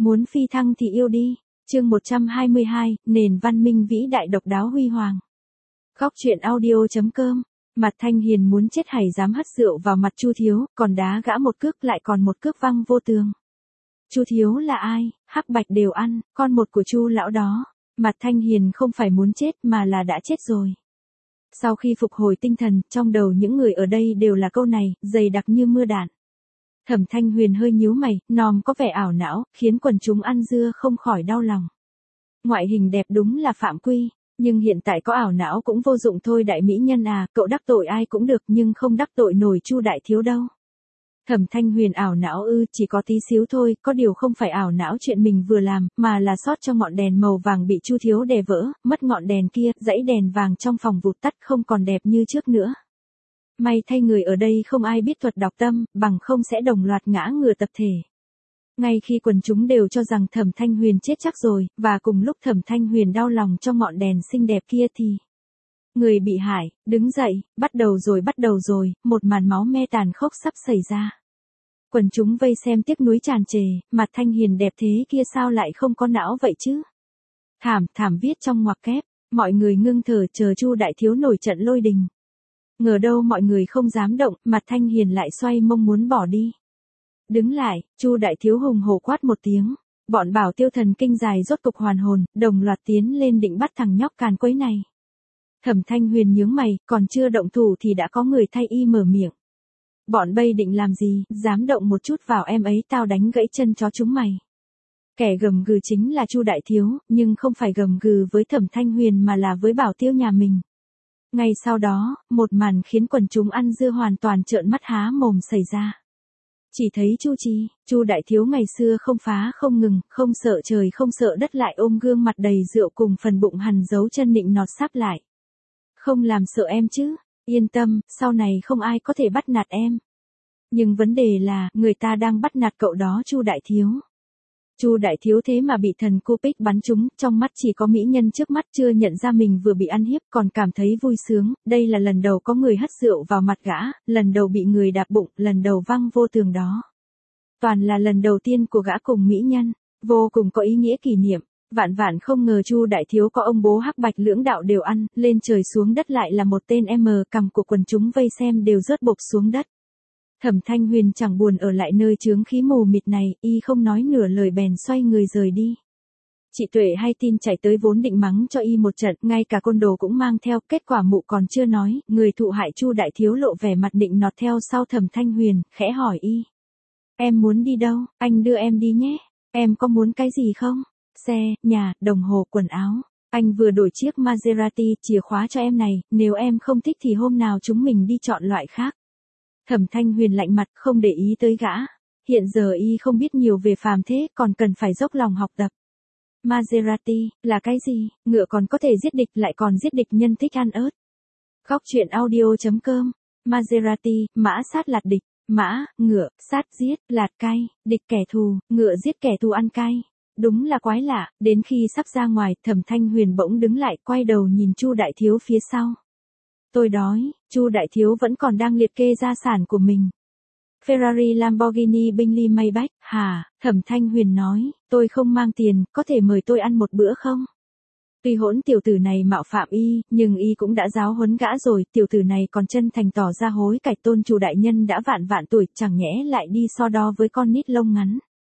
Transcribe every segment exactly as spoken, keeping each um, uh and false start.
Muốn phi thăng thì yêu đi. Chương một trăm hai mươi hai, nền văn minh vĩ đại độc đáo huy hoàng. Góc truyện audio.com. Mặt Thanh Hiền muốn chết hay dám hất rượu vào mặt Chu Thiếu, còn đá gã một cước lại còn một cước văng vô tường. Chu Thiếu là ai? Hắc Bạch đều ăn, con một của Chu lão đó. Mặt Thanh Hiền không phải muốn chết mà là đã chết rồi. Sau khi phục hồi tinh thần, trong đầu những người ở đây đều là câu này, dày đặc như mưa đạn. Thẩm Thanh Huyền hơi nhíu mày, nòm có vẻ ảo não, khiến quần chúng ăn dưa không khỏi đau lòng. Ngoại hình đẹp đúng là phạm quy, nhưng hiện tại có ảo não cũng vô dụng thôi đại mỹ nhân à, cậu đắc tội ai cũng được nhưng không đắc tội nổi Chu đại thiếu đâu. Thẩm Thanh Huyền ảo não ư, chỉ có tí xíu thôi, có điều không phải ảo não chuyện mình vừa làm, mà là sót cho ngọn đèn màu vàng bị Chu thiếu đè vỡ, mất ngọn đèn kia, dãy đèn vàng trong phòng vụt tắt không còn đẹp như trước nữa. May thay người ở đây không ai biết thuật đọc tâm, bằng không sẽ đồng loạt ngã ngửa tập thể. Ngay khi quần chúng đều cho rằng Thẩm Thanh Huyền chết chắc rồi, và cùng lúc Thẩm Thanh Huyền đau lòng cho ngọn đèn xinh đẹp kia thì... Người bị hại, đứng dậy, bắt đầu rồi bắt đầu rồi, một màn máu me tàn khốc sắp xảy ra. Quần chúng vây xem tiếc nuối tràn trề, mặt Thanh Hiền đẹp thế kia sao lại không có não vậy chứ? Thảm, thảm viết trong ngoặc kép, mọi người ngưng thở chờ Chu đại thiếu nổi trận lôi đình. Ngờ đâu mọi người không dám động, mặt Thanh Hiền lại xoay mông muốn bỏ đi. Đứng lại, Chu đại thiếu hùng hổ quát một tiếng, bọn Bảo Tiêu thần kinh dài rốt cục hoàn hồn, đồng loạt tiến lên định bắt thằng nhóc càn quấy này. Thẩm Thanh Huyền nhướng mày, còn chưa động thủ thì đã có người thay y mở miệng. Bọn bây định làm gì, dám động một chút vào em ấy tao đánh gãy chân chó chúng mày. Kẻ gầm gừ chính là Chu đại thiếu, nhưng không phải gầm gừ với Thẩm Thanh Huyền mà là với Bảo Tiêu nhà mình. Ngay sau đó, một màn khiến quần chúng ăn dưa hoàn toàn trợn mắt há mồm xảy ra. Chỉ thấy Chu Chi, Chu đại thiếu ngày xưa không phá không ngừng, không sợ trời không sợ đất lại ôm gương mặt đầy rượu cùng phần bụng hằn dấu chân nịnh nọt sáp lại. Không làm sợ em chứ, yên tâm, sau này không ai có thể bắt nạt em. Nhưng vấn đề là, người ta đang bắt nạt cậu đó Chu đại thiếu. Chu đại thiếu thế mà bị thần Cupid bắn trúng, trong mắt chỉ có mỹ nhân trước mắt chưa nhận ra mình vừa bị ăn hiếp còn cảm thấy vui sướng, đây là lần đầu có người hất rượu vào mặt gã, lần đầu bị người đạp bụng, lần đầu văng vô tường đó. Toàn là lần đầu tiên của gã cùng mỹ nhân, vô cùng có ý nghĩa kỷ niệm, vạn vạn không ngờ Chu đại thiếu có ông bố hắc bạch lưỡng đạo đều ăn, lên trời xuống đất lại là một tên M cầm của quần chúng vây xem đều rớt bộp xuống đất. Thẩm Thanh Huyền chẳng buồn ở lại nơi chướng khí mù mịt này, y không nói nửa lời bèn xoay người rời đi. Chị Tuệ hay tin chạy tới vốn định mắng cho y một trận, ngay cả côn đồ cũng mang theo, kết quả mụ còn chưa nói, người thụ hại Chu đại thiếu lộ vẻ mặt định nọt theo sau Thẩm Thanh Huyền, khẽ hỏi y. Em muốn đi đâu, anh đưa em đi nhé, em có muốn cái gì không? Xe, nhà, đồng hồ, quần áo. Anh vừa đổi chiếc Maserati, chìa khóa cho em này, nếu em không thích thì hôm nào chúng mình đi chọn loại khác. Thẩm Thanh Huyền lạnh mặt không để ý tới gã. Hiện giờ y không biết nhiều về phàm thế, còn cần phải dốc lòng học tập. Maserati, là cái gì? Ngựa còn có thể giết địch lại còn giết địch nhân thích ăn ớt. Góc truyện audio.com. Maserati, mã sát lạt địch. Mã, ngựa, sát giết, lạt cay, địch kẻ thù, ngựa giết kẻ thù ăn cay. Đúng là quái lạ, đến khi sắp ra ngoài, Thẩm Thanh Huyền bỗng đứng lại, quay đầu nhìn Chu đại thiếu phía sau. Tôi đói, Chu đại thiếu vẫn còn đang liệt kê gia sản của mình. Ferrari, Lamborghini, Bentley, Maybach, hả? Thẩm Thanh Huyền nói, tôi không mang tiền, có thể mời tôi ăn một bữa không? Tuy hỗn tiểu tử này mạo phạm y, nhưng y cũng đã giáo huấn gã rồi, tiểu tử này còn chân thành tỏ ra hối cải tôn chủ đại nhân đã vạn vạn tuổi, chẳng nhẽ lại đi so đo với con nít lông ngắn.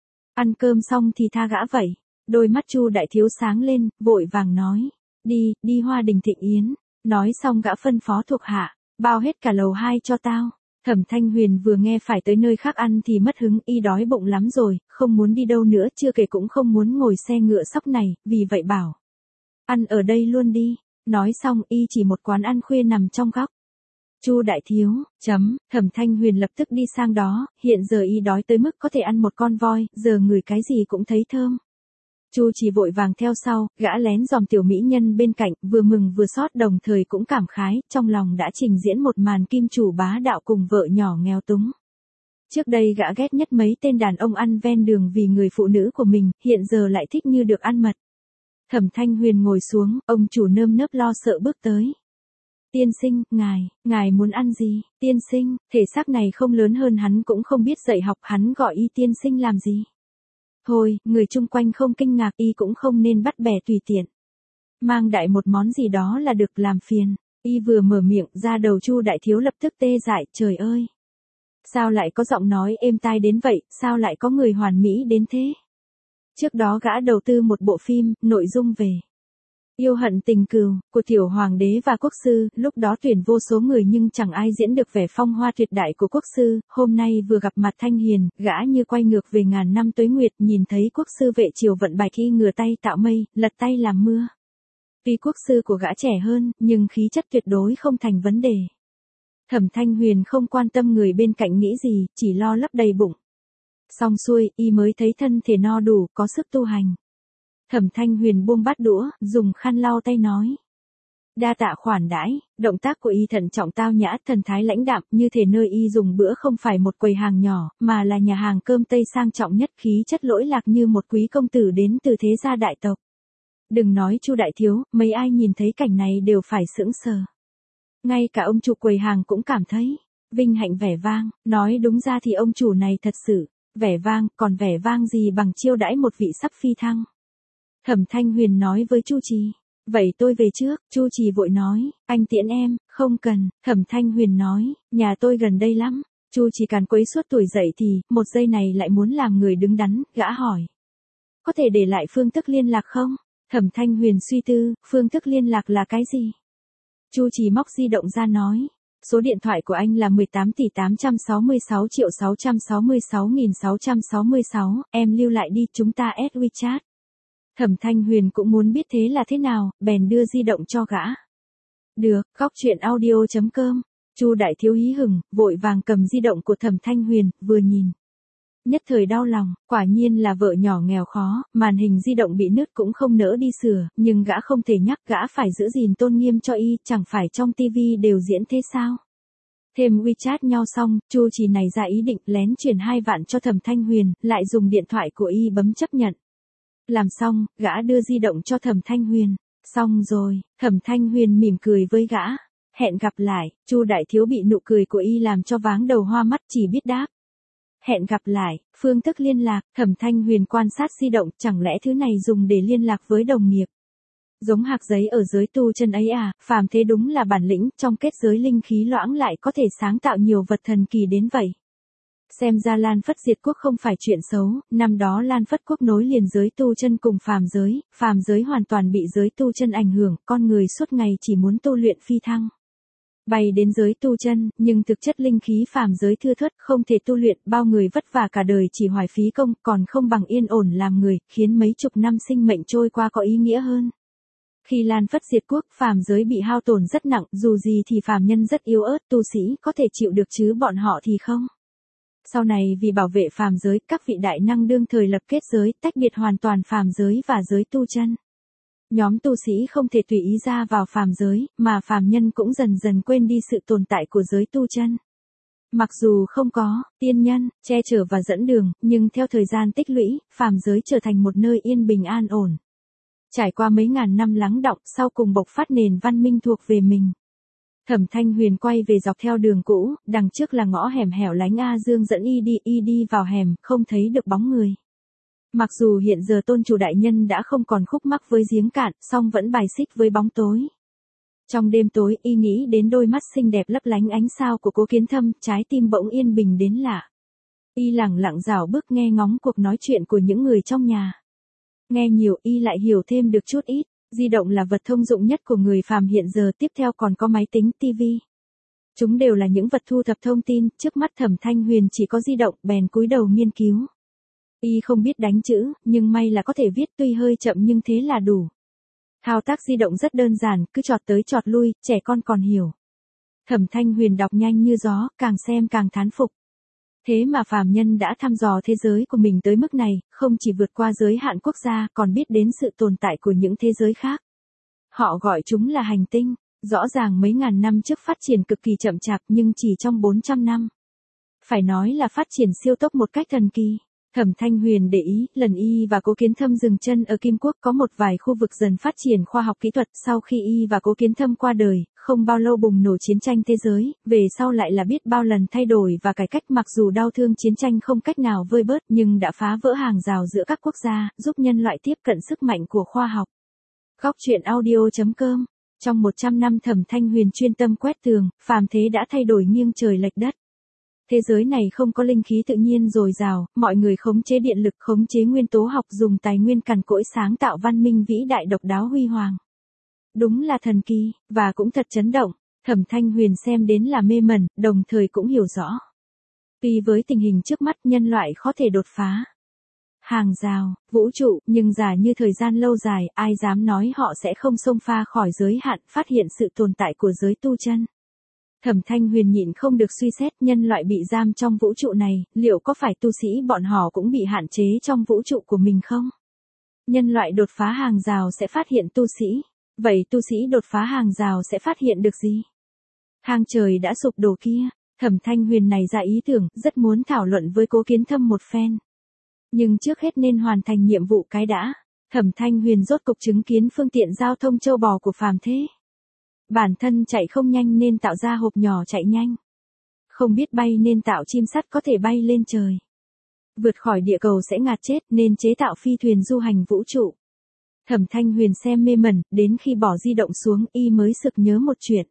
Ăn cơm xong thì tha gã vậy. Đôi mắt Chu đại thiếu sáng lên, vội vàng nói, đi, đi Hoa Đình Thịnh Yến. Nói xong gã phân phó thuộc hạ, bao hết cả lầu hai cho tao. Thẩm Thanh Huyền vừa nghe phải tới nơi khác ăn thì mất hứng, y đói bụng lắm rồi, không muốn đi đâu nữa, chưa kể cũng không muốn ngồi xe ngựa sóc này, vì vậy bảo. Ăn ở đây luôn đi. Nói xong y chỉ một quán ăn khuya nằm trong góc. Chu đại thiếu, chấm, Thẩm Thanh Huyền lập tức đi sang đó, hiện giờ y đói tới mức có thể ăn một con voi, giờ ngửi cái gì cũng thấy thơm. Chu chỉ vội vàng theo sau, gã lén dòm tiểu mỹ nhân bên cạnh, vừa mừng vừa xót đồng thời cũng cảm khái, trong lòng đã trình diễn một màn kim chủ bá đạo cùng vợ nhỏ nghèo túng. Trước đây gã ghét nhất mấy tên đàn ông ăn ven đường vì người phụ nữ của mình, hiện giờ lại thích như được ăn mật. Thẩm Thanh Huyền ngồi xuống, ông chủ nơm nớp lo sợ bước tới. Tiên sinh, ngài, ngài muốn ăn gì? Tiên sinh, thể xác này không lớn hơn hắn cũng không biết dạy học, hắn gọi y tiên sinh làm gì? Thôi, người chung quanh không kinh ngạc y cũng không nên bắt bẻ tùy tiện. Mang đại một món gì đó là được, làm phiền. Y vừa mở miệng ra đầu Chu đại thiếu lập tức tê dại, trời ơi. Sao lại có giọng nói êm tai đến vậy, sao lại có người hoàn mỹ đến thế? Trước đó gã đầu tư một bộ phim, nội dung về yêu hận tình cừu, của tiểu hoàng đế và quốc sư, lúc đó tuyển vô số người nhưng chẳng ai diễn được vẻ phong hoa tuyệt đại của quốc sư, hôm nay vừa gặp mặt Thanh Hiền, gã như quay ngược về ngàn năm tuế nguyệt, nhìn thấy quốc sư vệ triều vận bài thi ngửa tay tạo mây, lật tay làm mưa. Tuy quốc sư của gã trẻ hơn, nhưng khí chất tuyệt đối không thành vấn đề. Thẩm Thanh Huyền không quan tâm người bên cạnh nghĩ gì, chỉ lo lấp đầy bụng. Xong xuôi, y mới thấy thân thể no đủ, có sức tu hành. Thẩm Thanh Huyền buông bát đũa, dùng khăn lau tay nói. Đa tạ khoản đãi, động tác của y thận trọng tao nhã, thần thái lãnh đạm, như thể nơi y dùng bữa không phải một quầy hàng nhỏ, mà là nhà hàng cơm Tây sang trọng nhất, khí chất lỗi lạc như một quý công tử đến từ thế gia đại tộc. Đừng nói Chu đại thiếu, mấy ai nhìn thấy cảnh này đều phải sững sờ. Ngay cả ông chủ quầy hàng cũng cảm thấy vinh hạnh vẻ vang, nói đúng ra thì ông chủ này thật sự vẻ vang, còn vẻ vang gì bằng chiêu đãi một vị sắp phi thăng. Thẩm Thanh Huyền nói với Chu Trì, vậy tôi về trước. Chu Trì vội nói, anh tiễn em. Không cần. Thẩm Thanh Huyền nói, nhà tôi gần đây lắm. Chu Trì càn quấy suốt tuổi dậy thì, một giây này lại muốn làm người đứng đắn, gã hỏi. Có thể để lại phương thức liên lạc không? Thẩm Thanh Huyền suy tư, phương thức liên lạc là cái gì? Chu Trì móc di động ra nói. Số điện thoại của anh là mười tám tỷ tám trăm sáu mươi sáu triệu sáu trăm sáu mươi sáu nghìn sáu trăm sáu mươi sáu, em lưu lại đi, chúng ta add WeChat. Thẩm Thanh Huyền cũng muốn biết thế là thế nào, bèn đưa di động cho gã. Được, góc truyện audio chấm com. Chu đại thiếu hí hửng, vội vàng cầm di động của Thẩm Thanh Huyền, vừa nhìn. Nhất thời đau lòng, quả nhiên là vợ nhỏ nghèo khó, màn hình di động bị nứt cũng không nỡ đi sửa, nhưng gã không thể nhắc, gã phải giữ gìn tôn nghiêm cho y, chẳng phải trong tivi đều diễn thế sao? Thêm WeChat nhau xong, Chu Trì này ra ý định lén chuyển hai vạn cho Thẩm Thanh Huyền, lại dùng điện thoại của y bấm chấp nhận. Làm xong, gã đưa di động cho Thẩm Thanh Huyền. Xong rồi, Thẩm Thanh Huyền mỉm cười với gã. Hẹn gặp lại. Chu đại thiếu bị nụ cười của y làm cho váng đầu hoa mắt, chỉ biết đáp. Hẹn gặp lại. Phương thức liên lạc. Thẩm Thanh Huyền quan sát di động, chẳng lẽ thứ này dùng để liên lạc với đồng nghiệp. Giống hạc giấy ở giới tu chân ấy à, phàm thế đúng là bản lĩnh, trong kết giới linh khí loãng lại có thể sáng tạo nhiều vật thần kỳ đến vậy. Xem ra Lan Phất diệt quốc không phải chuyện xấu, năm đó Lan Phất quốc nối liền giới tu chân cùng phàm giới, phàm giới hoàn toàn bị giới tu chân ảnh hưởng, con người suốt ngày chỉ muốn tu luyện phi thăng. Bay đến giới tu chân, nhưng thực chất linh khí phàm giới thưa thớt, không thể tu luyện, bao người vất vả cả đời chỉ hoài phí công, còn không bằng yên ổn làm người, khiến mấy chục năm sinh mệnh trôi qua có ý nghĩa hơn. Khi Lan Phất diệt quốc, phàm giới bị hao tổn rất nặng, dù gì thì phàm nhân rất yếu ớt, tu sĩ có thể chịu được chứ bọn họ thì không. Sau này vì bảo vệ phàm giới, các vị đại năng đương thời lập kết giới, tách biệt hoàn toàn phàm giới và giới tu chân. Nhóm tu sĩ không thể tùy ý ra vào phàm giới, mà phàm nhân cũng dần dần quên đi sự tồn tại của giới tu chân. Mặc dù không có tiên nhân che chở và dẫn đường, nhưng theo thời gian tích lũy, phàm giới trở thành một nơi yên bình an ổn. Trải qua mấy ngàn năm lắng đọng, sau cùng bộc phát nền văn minh thuộc về mình. Thẩm Thanh Huyền quay về dọc theo đường cũ, đằng trước là ngõ hẻm hẻo lánh A Dương dẫn y đi, y đi vào hẻm, không thấy được bóng người. Mặc dù hiện giờ tôn chủ đại nhân đã không còn khúc mắc với giếng cạn, song vẫn bài xích với bóng tối. Trong đêm tối, y nghĩ đến đôi mắt xinh đẹp lấp lánh ánh sao của Cố Kiến Thâm, trái tim bỗng yên bình đến lạ. Y lẳng lặng rảo bước nghe ngóng cuộc nói chuyện của những người trong nhà. Nghe nhiều y lại hiểu thêm được chút ít. Di động là vật thông dụng nhất của người phàm hiện giờ, tiếp theo còn có máy tính, tivi. Chúng đều là những vật thu thập thông tin, trước mắt Thẩm Thanh Huyền chỉ có di động, bèn cúi đầu nghiên cứu. Y không biết đánh chữ, nhưng may là có thể viết, tuy hơi chậm nhưng thế là đủ. Thao tác di động rất đơn giản, cứ chọt tới chọt lui, trẻ con còn hiểu. Thẩm Thanh Huyền đọc nhanh như gió, càng xem càng thán phục. Thế mà phàm nhân đã thăm dò thế giới của mình tới mức này, không chỉ vượt qua giới hạn quốc gia, còn biết đến sự tồn tại của những thế giới khác. Họ gọi chúng là hành tinh, rõ ràng mấy ngàn năm trước phát triển cực kỳ chậm chạp nhưng chỉ trong bốn trăm năm. Phải nói là phát triển siêu tốc một cách thần kỳ. Thẩm Thanh Huyền để ý, lần y và Cố Kiến Thâm dừng chân ở Kim Quốc có một vài khu vực dần phát triển khoa học kỹ thuật, sau khi y và Cố Kiến Thâm qua đời, không bao lâu bùng nổ chiến tranh thế giới, về sau lại là biết bao lần thay đổi và cải cách, mặc dù đau thương chiến tranh không cách nào vơi bớt nhưng đã phá vỡ hàng rào giữa các quốc gia, giúp nhân loại tiếp cận sức mạnh của khoa học. Góc truyện audio chấm com. Trong một trăm năm Thẩm Thanh Huyền chuyên tâm quét tường, phàm thế đã thay đổi nghiêng trời lệch đất. Thế giới này không có linh khí tự nhiên dồi dào, mọi người khống chế điện lực, khống chế nguyên tố học, dùng tài nguyên cằn cỗi sáng tạo văn minh vĩ đại độc đáo huy hoàng. Đúng là thần kỳ, và cũng thật chấn động. Thẩm Thanh Huyền xem đến là mê mẩn, đồng thời cũng hiểu rõ. Tuy với tình hình trước mắt nhân loại khó thể đột phá hàng rào, vũ trụ, nhưng giả như thời gian lâu dài, ai dám nói họ sẽ không xông pha khỏi giới hạn, phát hiện sự tồn tại của giới tu chân. Thẩm Thanh Huyền nhịn không được suy xét, nhân loại bị giam trong vũ trụ này, liệu có phải tu sĩ bọn họ cũng bị hạn chế trong vũ trụ của mình không? Nhân loại đột phá hàng rào sẽ phát hiện tu sĩ, vậy tu sĩ đột phá hàng rào sẽ phát hiện được gì? Thang trời đã sụp đổ kia, Thẩm Thanh Huyền này ra ý tưởng, rất muốn thảo luận với Cố Kiến Thâm một phen. Nhưng trước hết nên hoàn thành nhiệm vụ cái đã. Thẩm Thanh Huyền rốt cục chứng kiến phương tiện giao thông châu bò của phàm thế. Bản thân chạy không nhanh nên tạo ra hộp nhỏ chạy nhanh. Không biết bay nên tạo chim sắt có thể bay lên trời. Vượt khỏi địa cầu sẽ ngạt chết nên chế tạo phi thuyền du hành vũ trụ. Thẩm Thanh Huyền xem mê mẩn, đến khi bỏ di động xuống y mới sực nhớ một chuyện.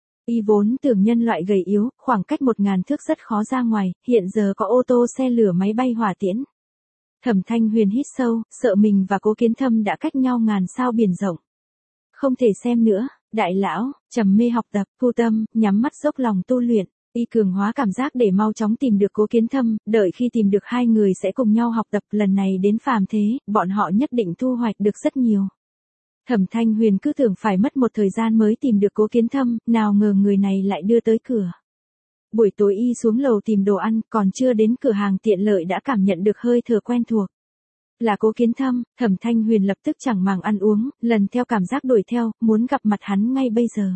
Y vốn tưởng nhân loại gầy yếu, khoảng cách một ngàn thước rất khó ra ngoài, hiện giờ có ô tô, xe lửa, máy bay, hỏa tiễn. Thẩm Thanh Huyền hít sâu, sợ mình và Cố Kiến Thâm đã cách nhau ngàn sao biển rộng. Không thể xem nữa, đại lão, trầm mê học tập, thu tâm, nhắm mắt dốc lòng tu luyện, y cường hóa cảm giác để mau chóng tìm được Cố Kiến Thâm, đợi khi tìm được hai người sẽ cùng nhau học tập, lần này đến phàm thế, bọn họ nhất định thu hoạch được rất nhiều. Thẩm Thanh Huyền cứ tưởng phải mất một thời gian mới tìm được Cố Kiến Thâm, nào ngờ người này lại đưa tới cửa. Buổi tối y xuống lầu tìm đồ ăn, còn chưa đến cửa hàng tiện lợi đã cảm nhận được hơi thở quen thuộc. Là Cố Kiến Thâm, Thẩm Thanh Huyền lập tức chẳng màng ăn uống, lần theo cảm giác đuổi theo, muốn gặp mặt hắn ngay bây giờ.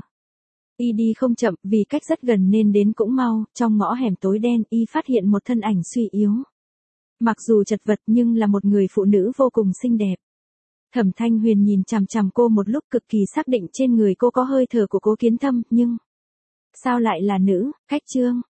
Y đi không chậm, vì cách rất gần nên đến cũng mau, trong ngõ hẻm tối đen y phát hiện một thân ảnh suy yếu. Mặc dù chật vật nhưng là một người phụ nữ vô cùng xinh đẹp. Thẩm Thanh Huyền nhìn chằm chằm cô một lúc, cực kỳ xác định trên người cô có hơi thở của Cố Kiến Thâm, nhưng... sao lại là nữ? Khách trương,